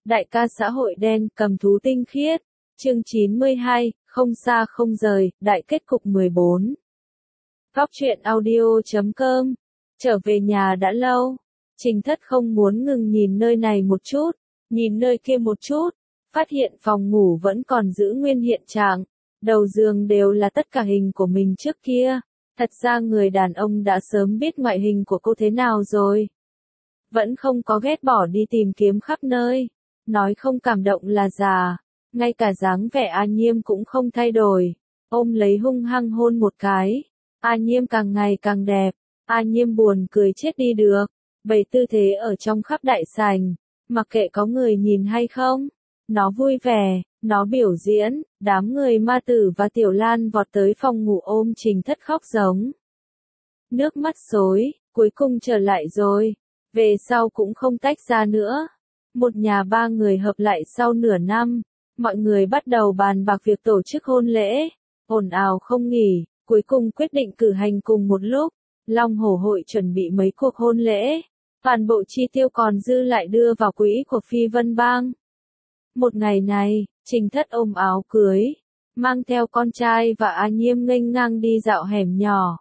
Đại ca xã hội đen cầm thú tinh khiết. Chương 92, không xa không rời, đại kết cục 14. Góc truyện audio.com. Trở về nhà đã lâu. Trình Thất không muốn ngừng nhìn nơi này một chút, nhìn nơi kia một chút, phát hiện phòng ngủ vẫn còn giữ nguyên hiện trạng, đầu giường đều là tất cả hình của mình trước kia. Thật ra người đàn ông đã sớm biết ngoại hình của cô thế nào rồi. Vẫn không có ghét bỏ đi tìm kiếm khắp nơi. Nói không cảm động là già. Ngay cả dáng vẻ A Nhiêm cũng không thay đổi. Ôm lấy hung hăng hôn một cái. A Nhiêm càng ngày càng đẹp. A Nhiêm buồn cười chết đi được. Bày tư thế ở trong khắp đại sảnh. Mặc kệ có người nhìn hay không. Nó vui vẻ, nó biểu diễn. Đám người Ma Tử và Tiểu Lan vọt tới phòng ngủ ôm Trình Thất khóc giống. Nước mắt xối, cuối cùng trở lại rồi. Về sau cũng không tách ra nữa. Một nhà ba người hợp lại sau nửa năm. Mọi người bắt đầu bàn bạc việc tổ chức hôn lễ. Ồn ào không nghỉ, cuối cùng quyết định cử hành cùng một lúc. Long Hổ hội chuẩn bị mấy cuộc hôn lễ. Toàn bộ chi tiêu còn dư lại đưa vào quỹ của Phi Vân Bang. Một ngày này, Trình Thất ôm áo cưới, mang theo con trai và A Nhiêm nghênh ngang đi dạo hẻm nhỏ.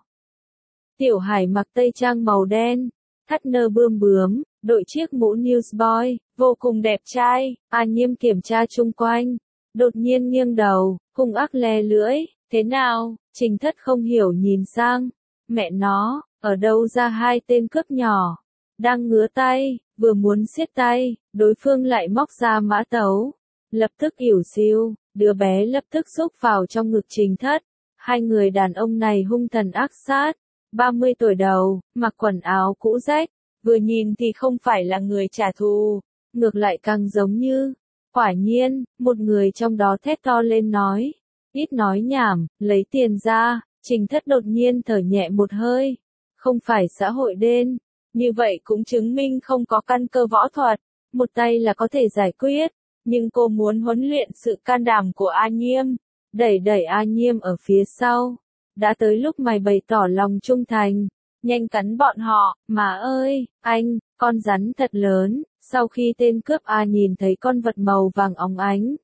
Tiểu Hải mặc tây trang màu đen, thắt nơ bươm bướm, đội chiếc mũ newsboy, vô cùng đẹp trai. A Nhiêm kiểm tra chung quanh, đột nhiên nghiêng đầu, hung ác le lưỡi. Thế nào? Trình Thất không hiểu nhìn sang. Mẹ nó, ở đâu ra hai tên cướp nhỏ? Đang ngứa tay, vừa muốn siết tay, đối phương lại móc ra mã tấu. Lập tức ỉu xìu, đứa bé lập tức xúc vào trong ngực Trình Thất. Hai người đàn ông này hung thần ác sát. 30 tuổi đầu, mặc quần áo cũ rách, vừa nhìn thì không phải là người trả thù, ngược lại càng giống như. Quả nhiên, một người trong đó thét to lên nói. Ít nói nhảm, lấy tiền ra. Trình Thất đột nhiên thở nhẹ một hơi. Không phải xã hội đen. Như vậy cũng chứng minh không có căn cơ võ thuật. Một tay là có thể giải quyết. Nhưng cô muốn huấn luyện sự can đảm của A Nhiêm. Đẩy A Nhiêm ở phía sau. Đã tới lúc mày bày tỏ lòng trung thành. Nhanh cắn bọn họ. Mà ơi, anh, con rắn thật lớn. Sau khi tên cướp A nhìn thấy con vật màu vàng óng ánh,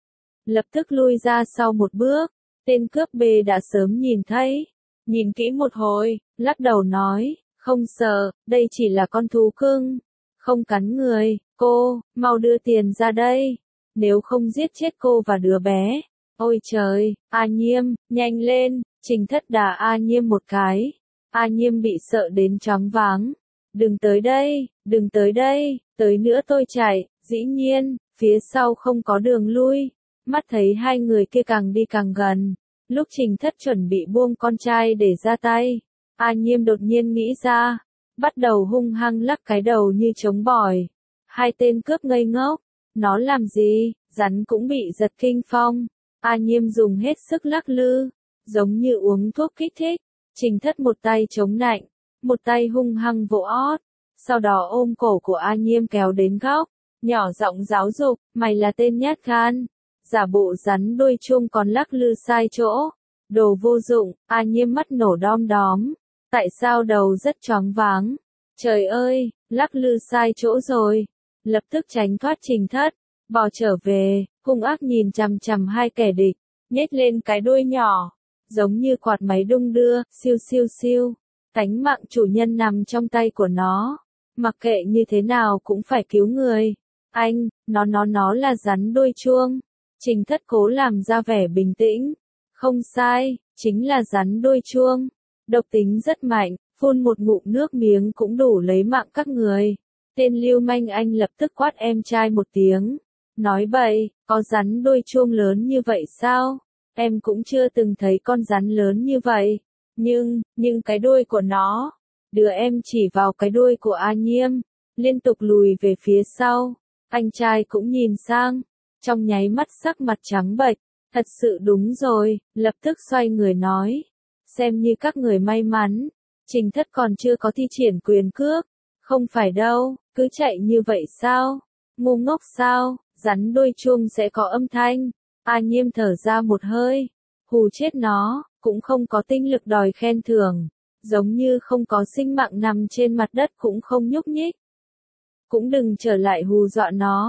lập tức lui ra sau một bước. Tên cướp B đã sớm nhìn thấy. Nhìn kỹ một hồi, lắc đầu nói, không sợ, đây chỉ là con thú cưng. Không cắn người, cô, mau đưa tiền ra đây. Nếu không giết chết cô và đứa bé. Ôi trời, A Nhiêm, nhanh lên. Trình Thất đá A Nhiêm một cái. A Nhiêm bị sợ đến choáng váng. Đừng tới đây, đừng tới đây, tới nữa tôi chạy. Dĩ nhiên, phía sau không có đường lui. Mắt thấy hai người kia càng đi càng gần. Lúc Trình Thất chuẩn bị buông con trai để ra tay, A Nhiêm đột nhiên nghĩ ra, bắt đầu hung hăng lắc cái đầu như trống bỏi. Hai tên cướp ngây ngốc, nó làm gì, rắn cũng bị giật kinh phong. A Nhiêm dùng hết sức lắc lư, giống như uống thuốc kích thích. Trình Thất một tay chống nạnh, một tay hung hăng vỗ ót, sau đó ôm cổ của A Nhiêm kéo đến góc, nhỏ giọng giáo dục, mày là tên nhát gan. Giả bộ rắn đuôi chuông còn lắc lư sai chỗ. Đồ vô dụng. A Nhiêm mắt nổ đom đóm. Tại sao đầu rất choáng váng? Trời ơi, lắc lư sai chỗ rồi. Lập tức tránh thoát Trình Thất, bò trở về, hung ác nhìn chằm chằm hai kẻ địch, nhếch lên cái đuôi nhỏ, giống như quạt máy đung đưa, siêu siêu siêu. Tánh mạng chủ nhân nằm trong tay của nó. Mặc kệ như thế nào cũng phải cứu người. Anh, nó là rắn đuôi chuông. Trình Thất cố làm ra vẻ bình tĩnh. Không sai, chính là rắn đuôi chuông. Độc tính rất mạnh, phun một ngụm nước miếng cũng đủ lấy mạng các người. Tên lưu manh anh lập tức quát em trai một tiếng. Nói bậy, có rắn đuôi chuông lớn như vậy sao? Em cũng chưa từng thấy con rắn lớn như vậy. Nhưng cái đuôi của nó. Đưa em chỉ vào cái đuôi của A Nhiêm. Liên tục lùi về phía sau. Anh trai cũng nhìn sang. Trong nháy mắt sắc mặt trắng bệch, thật sự đúng rồi, lập tức xoay người nói. Xem như các người may mắn, Trình Thất còn chưa có thi triển quyền cước. Không phải đâu, cứ chạy như vậy sao? Ngu ngốc sao, rắn đuôi chuông sẽ có âm thanh. A Nhiêm thở ra một hơi, hù chết nó, cũng không có tinh lực đòi khen thưởng. Giống như không có sinh mạng nằm trên mặt đất cũng không nhúc nhích. Cũng đừng trở lại hù dọa nó.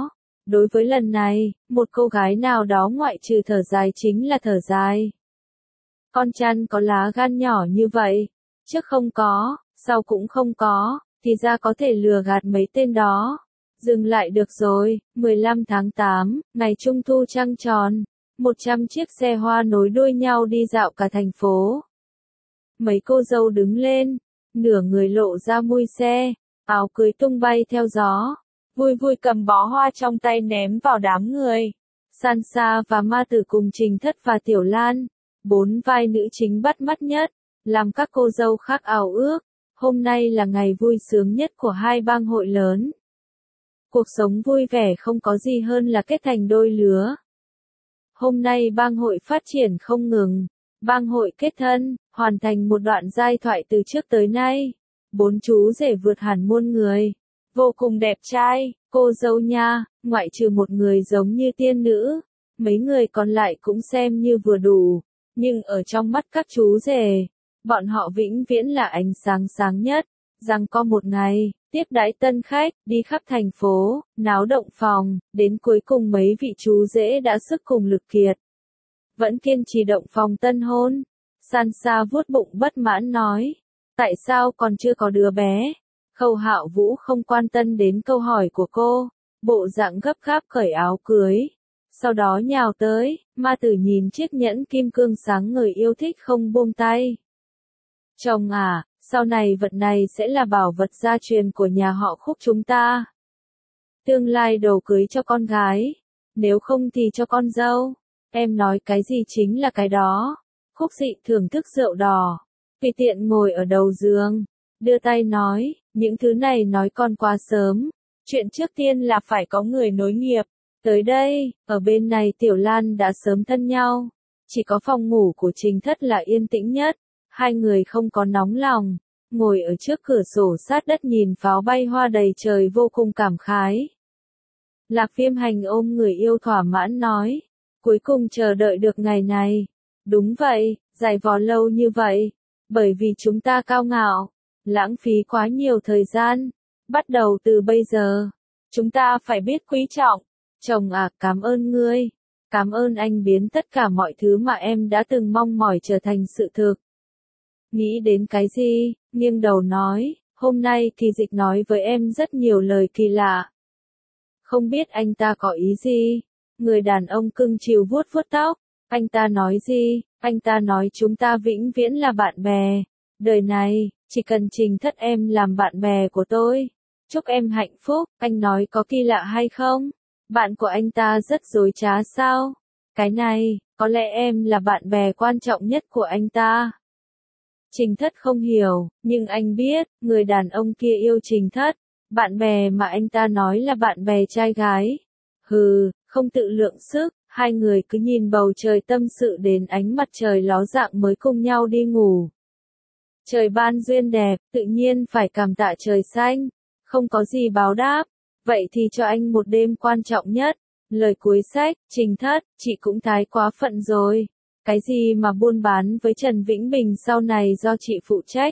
Đối với lần này, một cô gái nào đó ngoại trừ thở dài chính là thở dài. Con chăn có lá gan nhỏ như vậy, trước không có, sau cũng không có, thì ra có thể lừa gạt mấy tên đó. Dừng lại được rồi, 15 tháng 8, ngày Trung thu trăng tròn, 100 chiếc xe hoa nối đuôi nhau đi dạo cả thành phố. Mấy cô dâu đứng lên, nửa người lộ ra mui xe, áo cưới tung bay theo gió, vui vui cầm bó hoa trong tay ném vào đám người. Sansa và Ma Tử cùng Trình Thất và Tiểu Lan, 4 vai nữ chính bắt mắt nhất, làm các cô dâu khác ao ước. Hôm nay là ngày vui sướng nhất của hai bang hội lớn. Cuộc sống vui vẻ không có gì hơn là kết thành đôi lứa. Hôm nay bang hội phát triển không ngừng, bang hội kết thân, hoàn thành một đoạn giai thoại từ trước tới nay. 4 chú rể vượt hẳn muôn người, vô cùng đẹp trai, cô dâu nha, ngoại trừ một người giống như tiên nữ, mấy người còn lại cũng xem như vừa đủ, nhưng ở trong mắt các chú rể, bọn họ vĩnh viễn là ánh sáng sáng nhất. Rằng có một ngày, tiếp đãi tân khách, đi khắp thành phố, náo động phòng, đến cuối cùng mấy vị chú rể đã sức cùng lực kiệt. Vẫn kiên trì động phòng tân hôn. Sansa vuốt bụng bất mãn nói, tại sao còn chưa có đứa bé? Khâu Hạo Vũ không quan tâm đến câu hỏi của cô, bộ dạng gấp gáp cởi áo cưới. Sau đó nhào tới, Ma Tử nhìn chiếc nhẫn kim cương sáng ngời yêu thích không buông tay. Chồng à, sau này vật này sẽ là bảo vật gia truyền của nhà họ Khúc chúng ta. Tương lai đồ cưới cho con gái, nếu không thì cho con dâu. Em nói cái gì chính là cái đó. Khúc Dị thưởng thức rượu đỏ, tùy tiện ngồi ở đầu giường, đưa tay nói, những thứ này nói con quá sớm. Chuyện trước tiên là phải có người nối nghiệp. Tới đây, ở bên này Tiểu Lan đã sớm thân nhau. Chỉ có phòng ngủ của Trình Thất là yên tĩnh nhất. Hai người không có nóng lòng, ngồi ở trước cửa sổ sát đất nhìn pháo bay hoa đầy trời vô cùng cảm khái. Lạc Viêm Hành ôm người yêu thỏa mãn nói, cuối cùng chờ đợi được ngày này. Đúng vậy, dài vò lâu như vậy, bởi vì chúng ta cao ngạo, lãng phí quá nhiều thời gian. Bắt đầu từ bây giờ, chúng ta phải biết quý trọng. Chồng à, cảm ơn ngươi. Cảm ơn anh biến tất cả mọi thứ mà em đã từng mong mỏi trở thành sự thực. Nghĩ đến cái gì, nghiêng đầu nói, hôm nay Kỳ Dịch nói với em rất nhiều lời kỳ lạ. Không biết anh ta có ý gì? Người đàn ông cưng chiều vuốt vuốt tóc. Anh ta nói gì? Anh ta nói chúng ta vĩnh viễn là bạn bè. Đời này, chỉ cần Trình Thất em làm bạn bè của tôi. Chúc em hạnh phúc. Anh nói có kỳ lạ hay không? Bạn của anh ta rất dối trá sao? Cái này, có lẽ em là bạn bè quan trọng nhất của anh ta. Trình Thất không hiểu, nhưng anh biết, người đàn ông kia yêu Trình Thất. Bạn bè mà anh ta nói là bạn bè trai gái. Hừ, không tự lượng sức, hai người cứ nhìn bầu trời tâm sự đến ánh mặt trời ló dạng mới cùng nhau đi ngủ. Trời ban duyên đẹp, tự nhiên phải cảm tạ trời xanh. Không có gì báo đáp, vậy thì cho anh một đêm quan trọng nhất. Lời cuối sách, Trình Thất, chị cũng thái quá phận rồi. Cái gì mà buôn bán với Trần Vĩnh Bình sau này do chị phụ trách.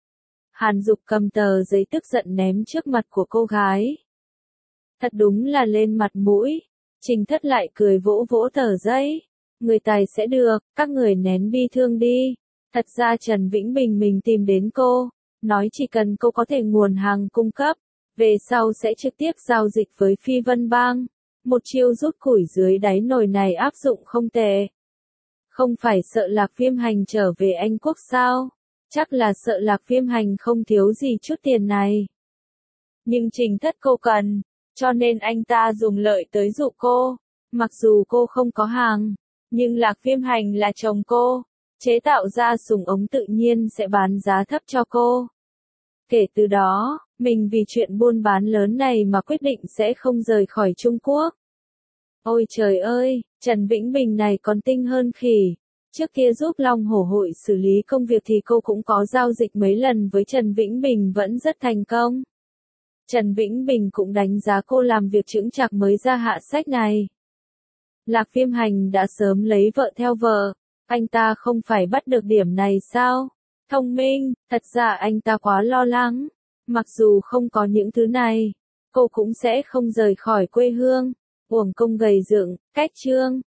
Hàn Dục cầm tờ giấy tức giận ném trước mặt của cô gái. Thật đúng là lên mặt mũi. Trình Thất lại cười vỗ vỗ tờ giấy. Người tài sẽ được, các người nén bi thương đi. Thật ra Trần Vĩnh Bình mình tìm đến cô, nói chỉ cần cô có thể nguồn hàng cung cấp, về sau sẽ trực tiếp giao dịch với Phi Vân Bang. Một chiêu rút củi dưới đáy nồi này áp dụng không tệ. Không phải sợ Lạc Viêm Hành trở về Anh Quốc sao? Chắc là sợ Lạc Viêm Hành không thiếu gì chút tiền này. Nhưng Trình Thất cô cần, cho nên anh ta dùng lợi tới dụ cô. Mặc dù cô không có hàng, nhưng Lạc Viêm Hành là chồng cô, chế tạo ra súng ống tự nhiên sẽ bán giá thấp cho cô. Kể từ đó, mình vì chuyện buôn bán lớn này mà quyết định sẽ không rời khỏi Trung Quốc. Ôi trời ơi, Trần Vĩnh Bình này còn tinh hơn khỉ. Trước kia giúp Long Hổ Hội xử lý công việc thì cô cũng có giao dịch mấy lần với Trần Vĩnh Bình vẫn rất thành công. Trần Vĩnh Bình cũng đánh giá cô làm việc chững chạc mới ra hạ sách này. Lạc Viêm Hành đã sớm lấy vợ theo vợ, anh ta không phải bắt được điểm này sao? Thông minh, thật ra anh ta quá lo lắng. Mặc dù không có những thứ này, cô cũng sẽ không rời khỏi quê hương. uổng công gầy dựng, cách chương.